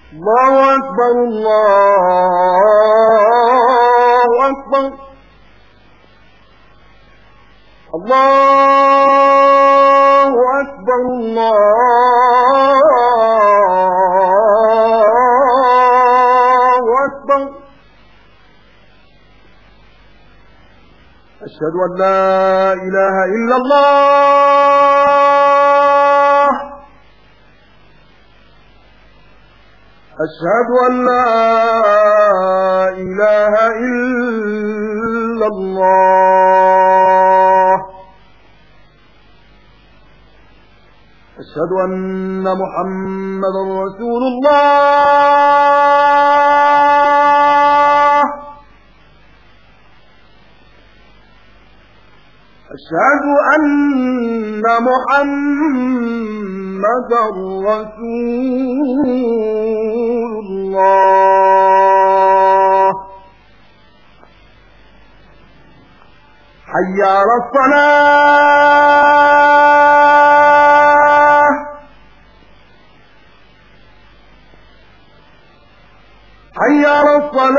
الله أكبر الله أكبر الله أكبر الله أكبر أشهد أن لا إله إلا الله أشهد أن لا إله إلا الله أشهد أن محمدا رسول الله أشهد أن محمدا رسول الله حي على الصلاة حي على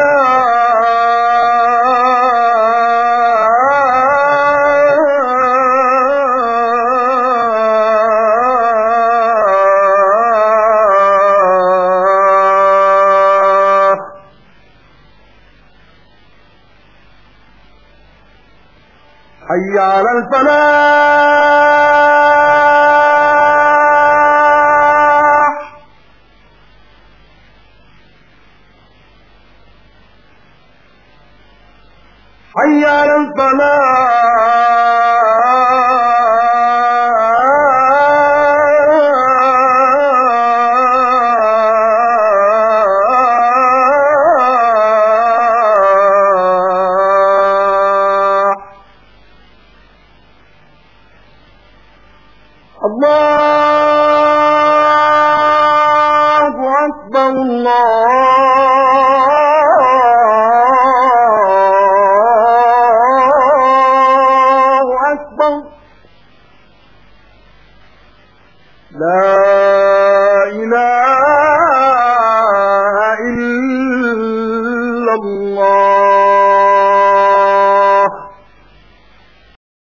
حي على الفلاح حي على الله أكبر الله